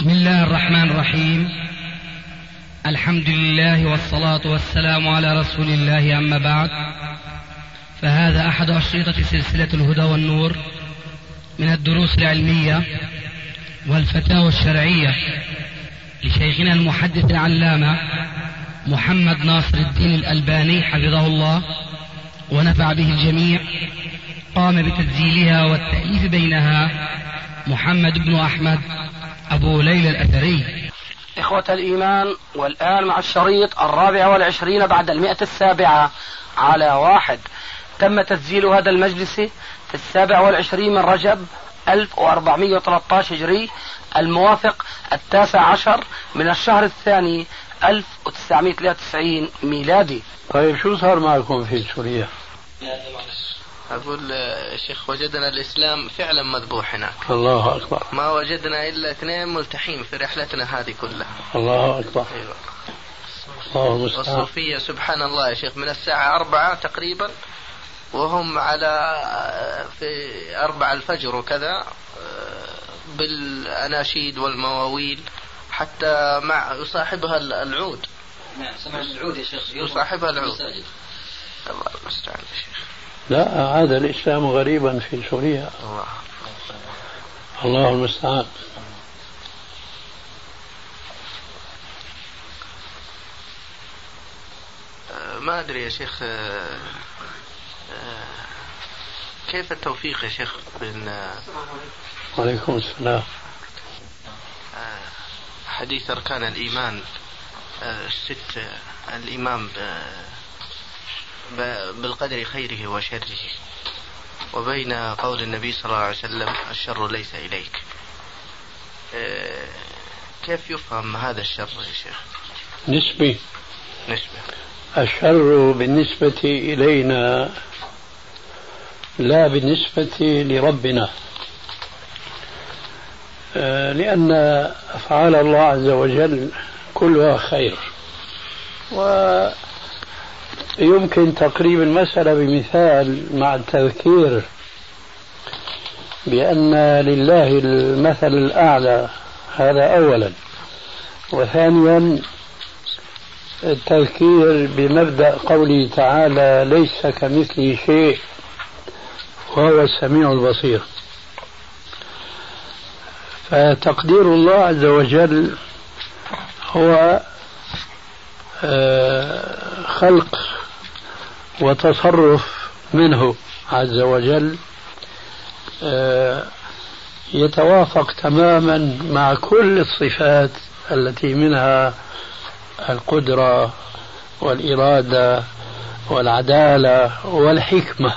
بسم الله الرحمن الرحيم. الحمد لله والصلاة والسلام على رسول الله، أما بعد، فهذا أحد أشرطة سلسلة الهدى والنور من الدروس العلمية والفتاوى الشرعية لشيخنا المحدث العلامة محمد ناصر الدين الألباني حفظه الله ونفع به الجميع. قام بتسجيلها والتأليف بينها محمد بن أحمد أبو ليلى الأثري. إخوة الإيمان، والآن مع الشريط 24 بعد 107 على 1. تم تسجيل هذا المجلس في 27 من رجب 1413 هجري، الموافق 19 من الشهر الثاني 1993 ميلادي. طيب شو صار معكم في سوريا؟ أقول شيخ، وجدنا الإسلام فعلا مذبوح هناك. الله أكبر. ما وجدنا إلا 2 ملتحين في رحلتنا هذه كلها. الله أكبر. أيوة. الله المستعان. والصوفية سبحان الله يا شيخ من الساعة 4 تقريبا وهم على في 4 الفجر وكذا بالأناشيد والمواويل، حتى مع يصاحبها العود. نعم، سمع العود يا شيخ. يصاحبها العود. الله المستعان يا شيخ. لا، عاد الإسلام غريبا في سوريا. الله المستعان. ما أدري يا شيخ، كيف التوفيق يا شيخ بين وعليكم السلام. حديث أركان الإيمان 6، الإيمان بالقدر خيره وشره، وبين قول النبي صلى الله عليه وسلم الشر ليس إليك. كيف يفهم هذا الشر يا شيخ؟ نسبي. نسبة. الشر بالنسبة إلينا لا بالنسبة لربنا، لأن أفعال الله عز وجل كلها خير. ويمكن تقريب المسألة بمثال مع التذكير بأن لله المثل الأعلى، هذا أولا. وثانيا التذكير بمبدأ قوله تعالى ليس كمثله شيء وهو السميع البصير. فتقدير الله عز وجل هو خلق وتصرف منه عز وجل يتوافق تماما مع كل الصفات التي منها القدرة والإرادة والعدالة والحكمة.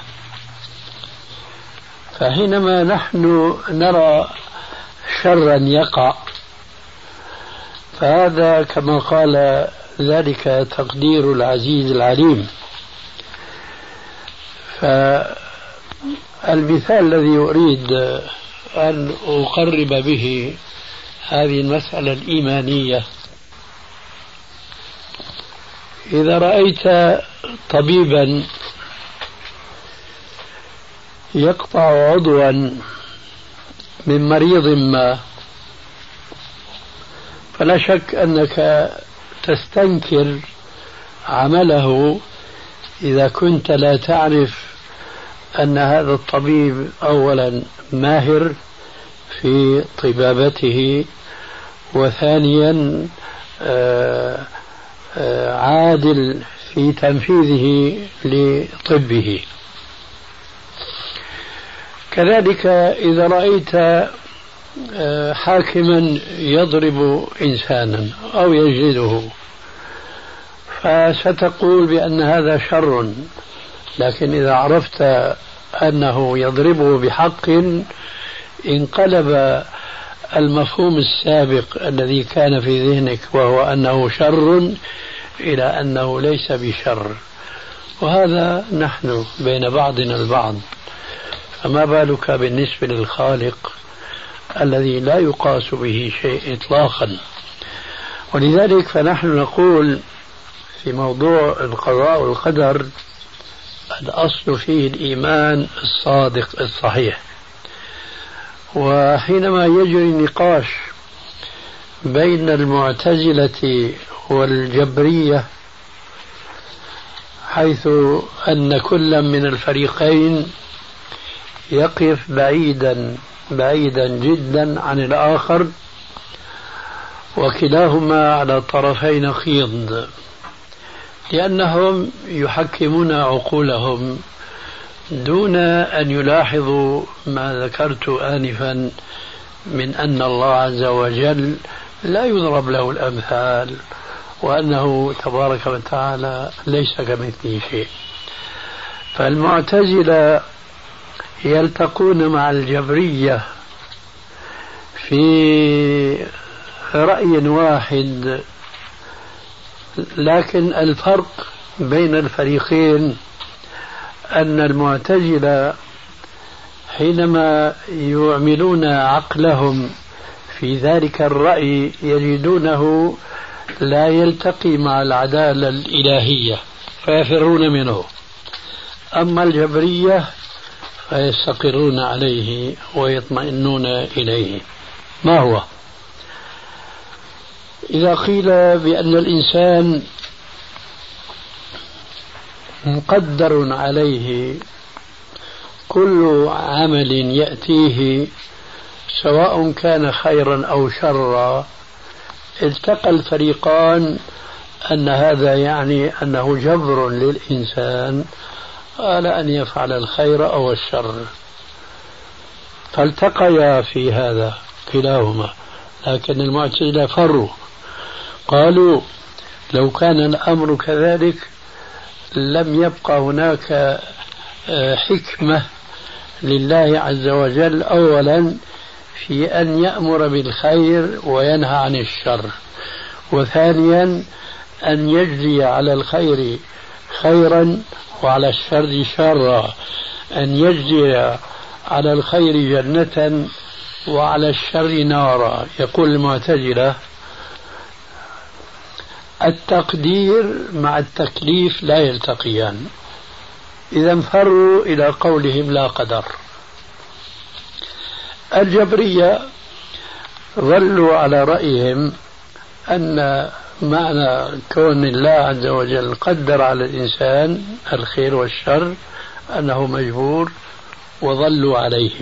فحينما نحن نرى شرا يقع، فهذا كما قال ذلك تقدير العزيز العليم. فالمثال الذي أريد أن أقرب به هذه المسألة الإيمانية، إذا رأيت طبيبا يقطع عضوا من مريض ما، فلا شك أنك تستنكر عمله إذا كنت لا تعرف أن هذا الطبيب أولا ماهر في طبابته، وثانيا عادل في تنفيذه لطبه. كذلك إذا رأيت حاكما يضرب إنسانا أو يجلده، فستقول بأن هذا شر، لكن إذا عرفت أنه يضربه بحق انقلب المفهوم السابق الذي كان في ذهنك وهو أنه شر إلى أنه ليس بشر. وهذا نحن بين بعضنا البعض، فما بالك بالنسبة للخالق الذي لا يقاس به شيء إطلاقا. ولذلك فنحن نقول في موضوع القضاء والقدر الأصل فيه الإيمان الصادق الصحيح. وحينما يجري النقاش بين المعتزلة والجبرية، حيث أن كل من الفريقين يقف بعيدا جدا عن الآخر، وكلاهما على طرفي نقيض، لأنهم يحكمون عقولهم دون أن يلاحظوا ما ذكرت آنفا من أن الله عز وجل لا يضرب له الأمثال، وأنه تبارك وتعالى ليس كمثله شيء. فالمعتزلة يلتقون مع الجبرية في رأي واحد، لكن الفرق بين الفريقين أن المعتزلة حينما يعملون عقلهم في ذلك الرأي يجدونه لا يلتقي مع العدالة الإلهية فيفرون منه، أما الجبرية فيستقرون عليه ويطمئنون إليه. ما هو؟ إذا قيل بأن الإنسان مقدر عليه كل عمل يأتيه سواء كان خيرا أو شرا، التقى الفريقان أن هذا يعني أنه جبر للإنسان على أن يفعل الخير أو الشر، فالتقيا في هذا كلاهما. لكن المعتزلة فروا، قالوا لو كان الأمر كذلك لم يبقى هناك حكمة لله عز وجل أولا في أن يأمر بالخير وينهى عن الشر، وثانيا أن يجزي على الخير خيرا وعلى الشر شرا، أن يجزي على الخير جنة وعلى الشر نارا. يقول المعتزلة التقدير مع التكليف لا يلتقيان، إذا فروا إلى قولهم لا قدر. الجبرية ظلوا على رأيهم أن معنى كون الله عز وجل قدر على الإنسان الخير والشر أنه مجبور، وظلوا عليه.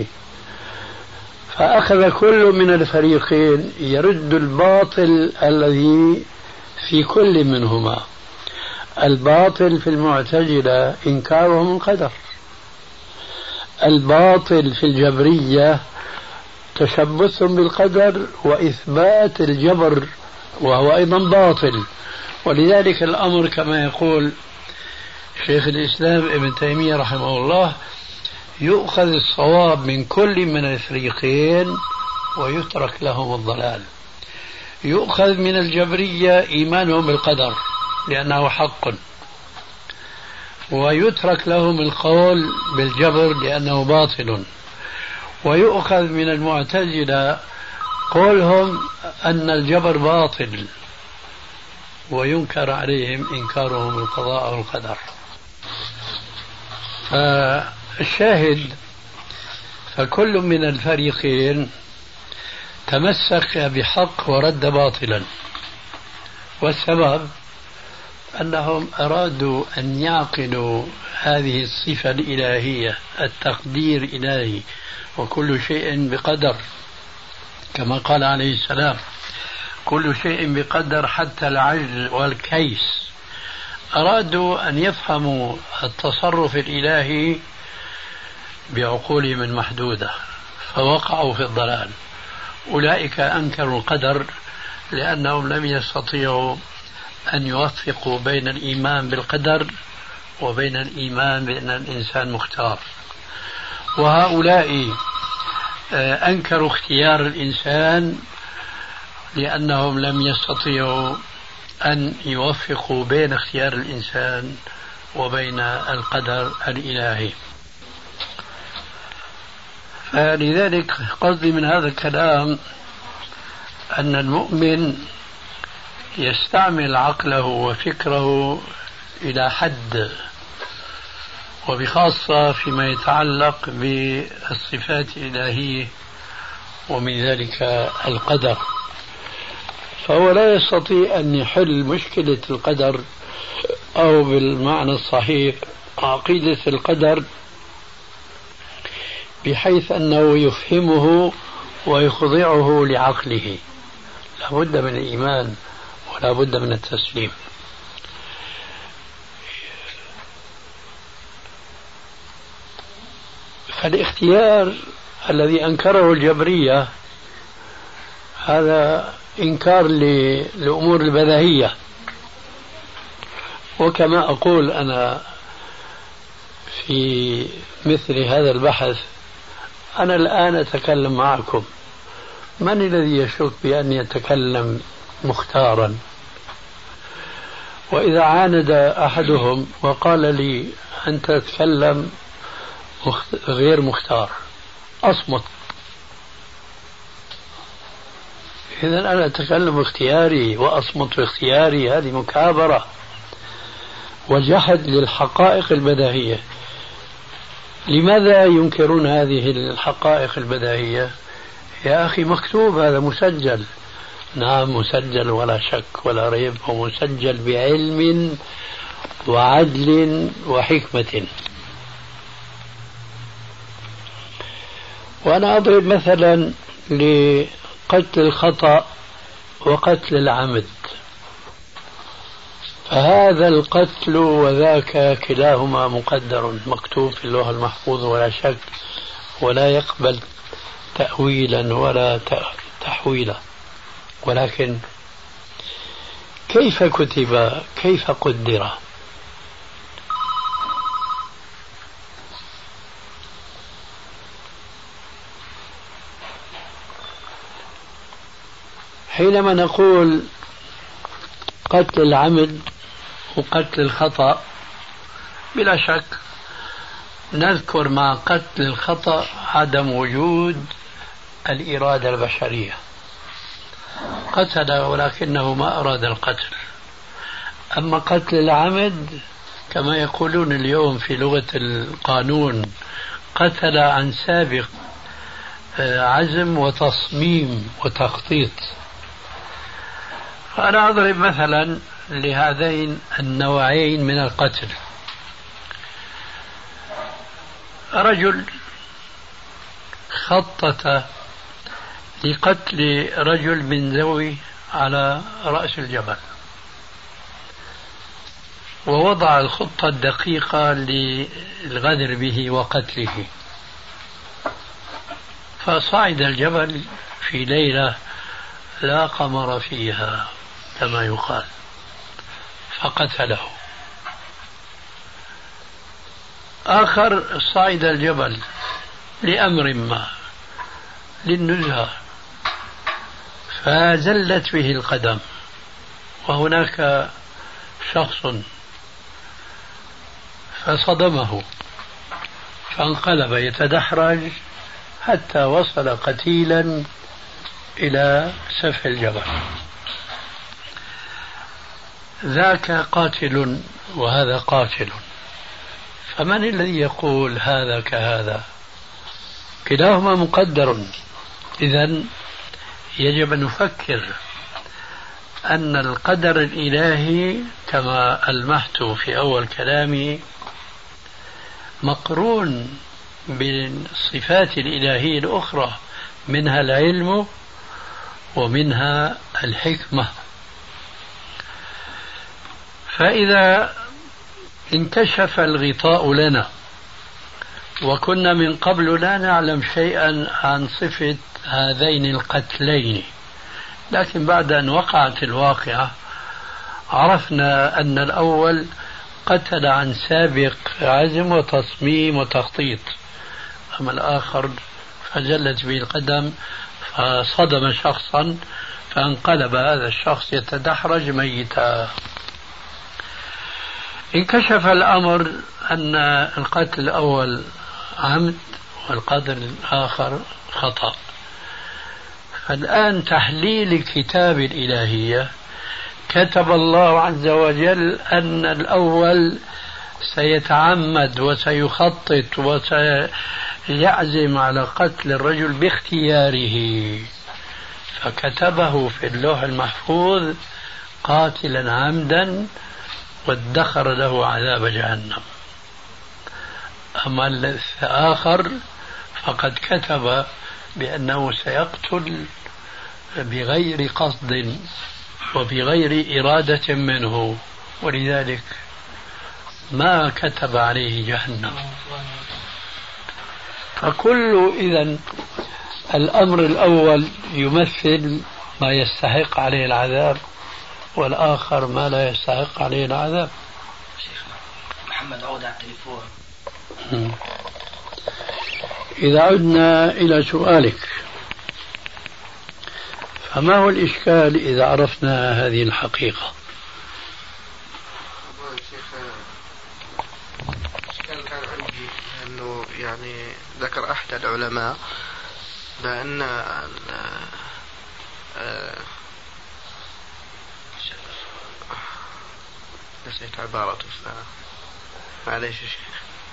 فأخذ كل من الفريقين يرد الباطل الذي في كل منهما. الباطل في المعتزلة إنكارهم القدر، الباطل في الجبرية تشبثهم بالقدر وإثبات الجبر، وهو أيضا باطل. ولذلك الأمر كما يقول شيخ الإسلام ابن تيمية رحمه الله يؤخذ الصواب من كل من الفريقين ويترك لهم الضلال. يؤخذ من الجبرية إيمانهم بالقدر لأنه حق، ويترك لهم القول بالجبر لأنه باطل. ويؤخذ من المعتزلة قولهم أن الجبر باطل، وينكر عليهم إنكارهم القضاء والقدر. الشاهد فكل من الفريقين تمسك بحق ورد باطلا، والسبب أنهم أرادوا أن يعقلوا هذه الصفة الإلهية، التقدير إلهي، وكل شيء بقدر، كما قال عليه السلام كل شيء بقدر حتى العجز والكيس. أرادوا أن يفهموا التصرف الإلهي بعقولهم المحدودة فوقعوا في الضلال. أولئك أنكروا القدر لأنهم لم يستطيعوا أن يوفقوا بين الإيمان بالقدر وبين الإيمان بأن الإنسان مختار. وهؤلاء أنكروا اختيار الإنسان لأنهم لم يستطيعوا أن يوفقوا بين اختيار الإنسان وبين القدر الإلهي. فلذلك قصدي من هذا الكلام أن المؤمن يستعمل عقله وفكره إلى حد، وبخاصة فيما يتعلق بالصفات الإلهية ومن ذلك القدر. فهو لا يستطيع أن يحل مشكلة القدر، أو بالمعنى الصحيح عقيدة القدر، بحيث أنه يفهمه ويخضعه لعقله. لا بد من الإيمان ولا بد من التسليم. فالاختيار الذي أنكره الجبرية هذا إنكار للأمور البديهية. وكما أقول أنا في مثل هذا البحث، أنا الآن أتكلم معكم، من الذي يشك بأن يتكلم مختارا؟ وإذا عاند أحدهم وقال لي أنت تتكلم غير مختار، أصمت. إذن أنا أتكلم اختياري وأصمت اختياري، هذه مكابرة وجحد للحقائق البديهية. لماذا ينكرون هذه الحقائق البديهية؟ يا أخي مكتوب، هذا مسجل. نعم مسجل ولا شك ولا ريب، ومسجل بعلم وعدل وحكمة. وأنا أضرب مثلا لقتل الخطأ وقتل العمد، فهذا القتل وذاك كلاهما مقدر مكتوب في اللوح المحفوظ ولا شك، ولا يقبل تأويلا ولا تحويلا. ولكن كيف كتب، كيف قدر؟ حينما نقول قتل العمد وقتل الخطأ، بلا شك نذكر مع قتل الخطأ عدم وجود الإرادة البشرية. قتل ولكنه ما أراد القتل. أما قتل العمد كما يقولون اليوم في لغة القانون، قتل عن سابق عزم وتصميم وتخطيط. فأنا أضرب مثلا لهذين النوعين من القتل. رجل خطط لقتل رجل من ذوي على رأس الجبل، ووضع الخطة الدقيقة للغدر به وقتله، فصعد الجبل في ليلة لا قمر فيها كما يقال، فقتله. آخر صعد الجبل لأمر ما، للنزهة، فزلت به القدم، وهناك شخص فصدمه فانقلب يتدحرج حتى وصل قتيلا إلى سفح الجبل. ذاك قاتل وهذا قاتل، فمن الذي يقول هذا كهذا؟ كلاهما مقدر. إذن يجب أن نفكر أن القدر الإلهي كما ألمحت في أول كلامي مقرون بالصفات الإلهية الأخرى، منها العلم ومنها الحكمة. فإذا انكشف الغطاء لنا وكنا من قبل لا نعلم شيئا عن صفة هذين القتلين، لكن بعد أن وقعت الواقعة عرفنا أن الأول قتل عن سابق عزم وتصميم وتخطيط، أما الآخر فجلت به القدم فصدم شخصا فانقلب هذا الشخص يتدحرج ميتا. انكشف الأمر أن القتل الأول عمد والقتل الآخر خطأ. فالآن تحليل الكتاب الإلهية، كتب الله عز وجل أن الأول سيتعمد وسيخطط وسيعزم على قتل الرجل باختياره، فكتبه في اللوح المحفوظ قاتلا عمدا وادخر له عذاب جهنم. أما الآخر فقد كتب بأنه سيقتل بغير قصد وبغير إرادة منه، ولذلك ما كتب عليه جهنم. فكل إذن الأمر الأول يمثل ما يستحق عليه العذاب، والآخر ما لا يستحق عليه العذاب. شيخ محمد عود على التليفون. إذا عدنا إلى سؤالك، فما هو الإشكال إذا عرفنا هذه الحقيقة؟ الإشكال كان عندي أنه يعني ذكر أحد العلماء بأن نسيت عبارته معليش يا شيخ.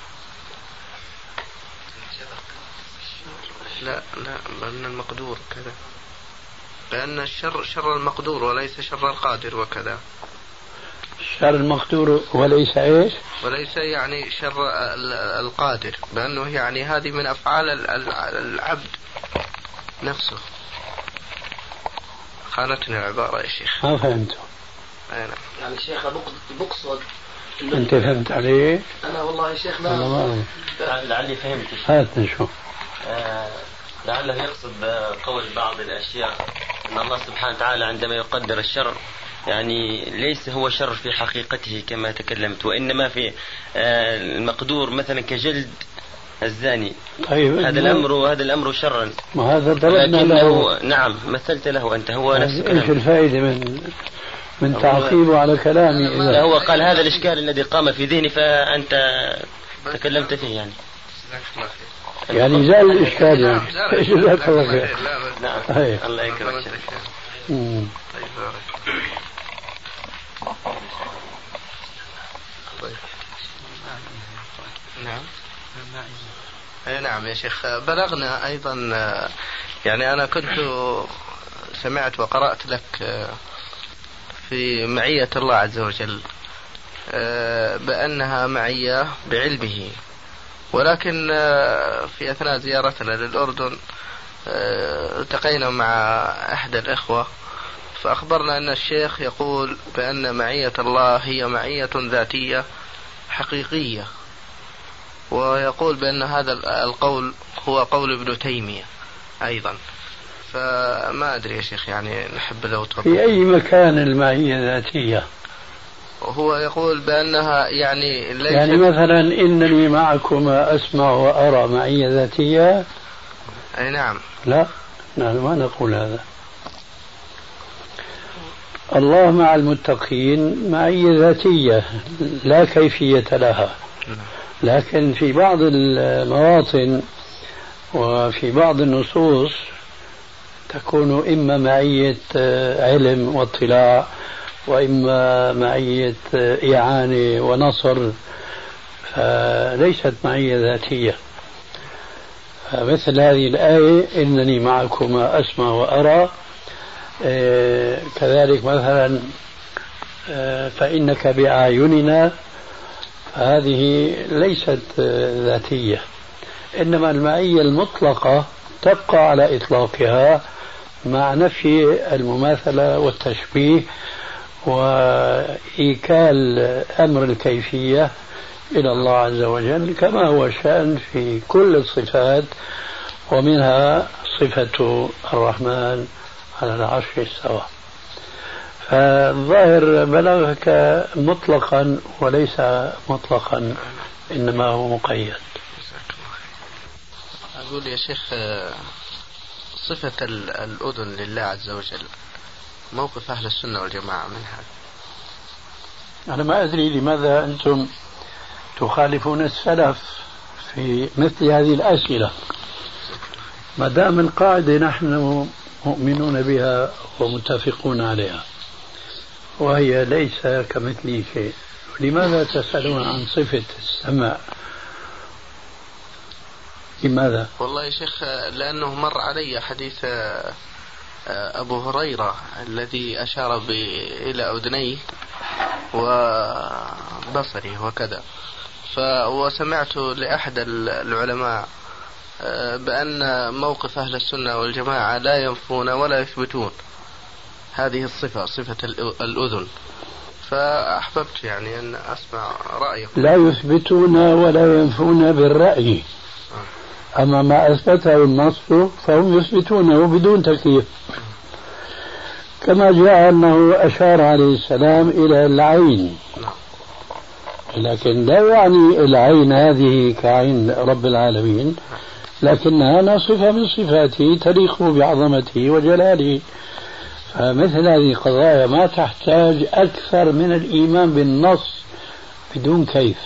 لا بأن المقدور كذا، بأن الشر شر المقدور وليس شر القادر وكذا. شر المقدور وليس إيش؟ وليس يعني شر القادر، بأنه يعني هذه من أفعال العبد نفسه. خانتني العبارة يا شيخ. ما فهمت. يعني شيخ بقصد. أنت فهمت عليه؟ أنا والله يا شيخ ما لعلي فهمت. هات نشوف. لعله يقصد قول بعض الأشياء أن الله سبحانه وتعالى عندما يقدر الشر يعني ليس هو شر في حقيقته كما تكلمت، وإنما في المقدور مثلا كجلد الزاني. طيب هذا الأمر شرا. ما هذا ضربنا له. نعم مثلت له أنت. هو نفس الكلام. إيش الفائدة من تعقيبه على كلامي؟ لا هو قال هذا الإشكال الذي قام في ذهني فأنت تكلمت فيه يعني زال الإشكال يعني. إيش ذاك الوقت؟ نعم الله يكرمك. نعم يا شيخ. بلغنا أيضا يعني أنا كنت سمعت وقرأت لك في معية الله عز وجل بأنها معية بعلمه، ولكن في أثناء زيارتنا للأردن التقينا مع أحد الإخوة فأخبرنا أن الشيخ يقول بأن معية الله هي معية ذاتية حقيقية، ويقول بأن هذا القول هو قول ابن تيمية أيضا. فما أدري يا شيخ يعني نحب لو تفضل. في أي مكان المعية ذاتية؟ هو يقول بأنها يعني ليست يعني مثلا إنني معكما أسمع وأرى معية ذاتية. أي نعم. لا نحن ما نقول هذا. الله مع المتقين معية ذاتية لا كيفية لها، لكن في بعض المواطن وفي بعض النصوص تكون إما معية علم واطلاع، وإما معية إعانة ونصر، فليست معية ذاتية. مثل هذه الآية إنني معكما أسمع وأرى، كذلك مثلا فإنك بأعيننا، هذه ليست ذاتية، إنما المعية المطلقة تبقى على إطلاقها مع نفي المماثلة والتشبيه وإيكال أمر الكيفية إلى الله عز وجل، كما هو الشأن في كل الصفات، ومنها صفة الرحمن على العرش استوى. فالظاهر بلغك مطلقا وليس مطلقا، إنما هو مقيد. أقول يا شيخ صفة الأذن لله عز وجل موقف أهل السنة والجماعة من هذا؟ أنا ما أدري لماذا أنتم تخالفون السلف في مثل هذه الأسئلة، ما دام القاعدة نحن مؤمنون بها ومتفقون عليها وهي ليس كمثله شيء، لماذا تسألون عن صفة السمع؟ لماذا؟ والله يا شيخ لأنه مر علي حديث أبو هريرة الذي أشار إلى أذنيه وبصره وكذا، وسمعت لأحد العلماء بأن موقف أهل السنة والجماعة لا ينفون ولا يثبتون هذه الصفة، صفة الأذن، فأحببت يعني أن أسمع رأيك. لا يثبتون ولا ينفون بالرأي، أما ما أثبته النص فهم يثبتونه بدون تكييف، كما جاء أنه أشار عليه السلام إلى العين، لكن لا يعني العين هذه كعين رب العالمين، لكنها صفة من صفاته تليق بعظمته وجلاله. فمثل هذه القضايا ما تحتاج أكثر من الإيمان بالنص بدون كيف.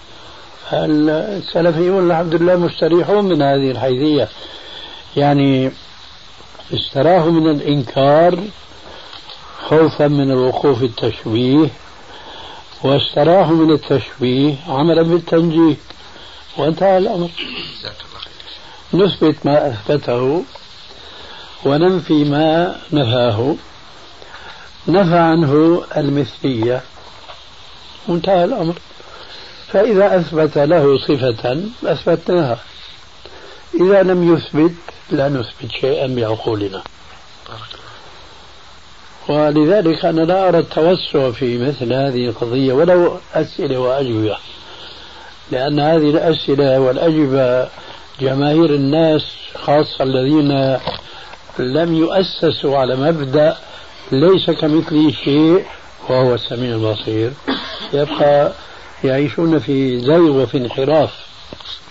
السلفيون الحمد لله مستريحون من هذه الحيثية، يعني استراحوا من الإنكار خوفا من الوقوع في التشبيه، واستراحوا من التشبيه عملا بالتنجيه، وانتهى الأمر. نثبت ما أثبته وننفي ما نفاه، نفى عنه المثلية، وانتهى الأمر. فإذا أثبت له صفة أثبتناها، إذا لم يثبت لا نثبت شيئا بعقولنا. ولذلك أنا لا أرى التوسع في مثل هذه القضية ولو أسئلة وأجوبة، لأن هذه الأسئلة والأجوبة جماهير الناس خاصة الذين لم يؤسسوا على مبدأ ليس كمثله شيء وهو السميع البصير، يبقى يعيشون في زيغ وفي انحراف.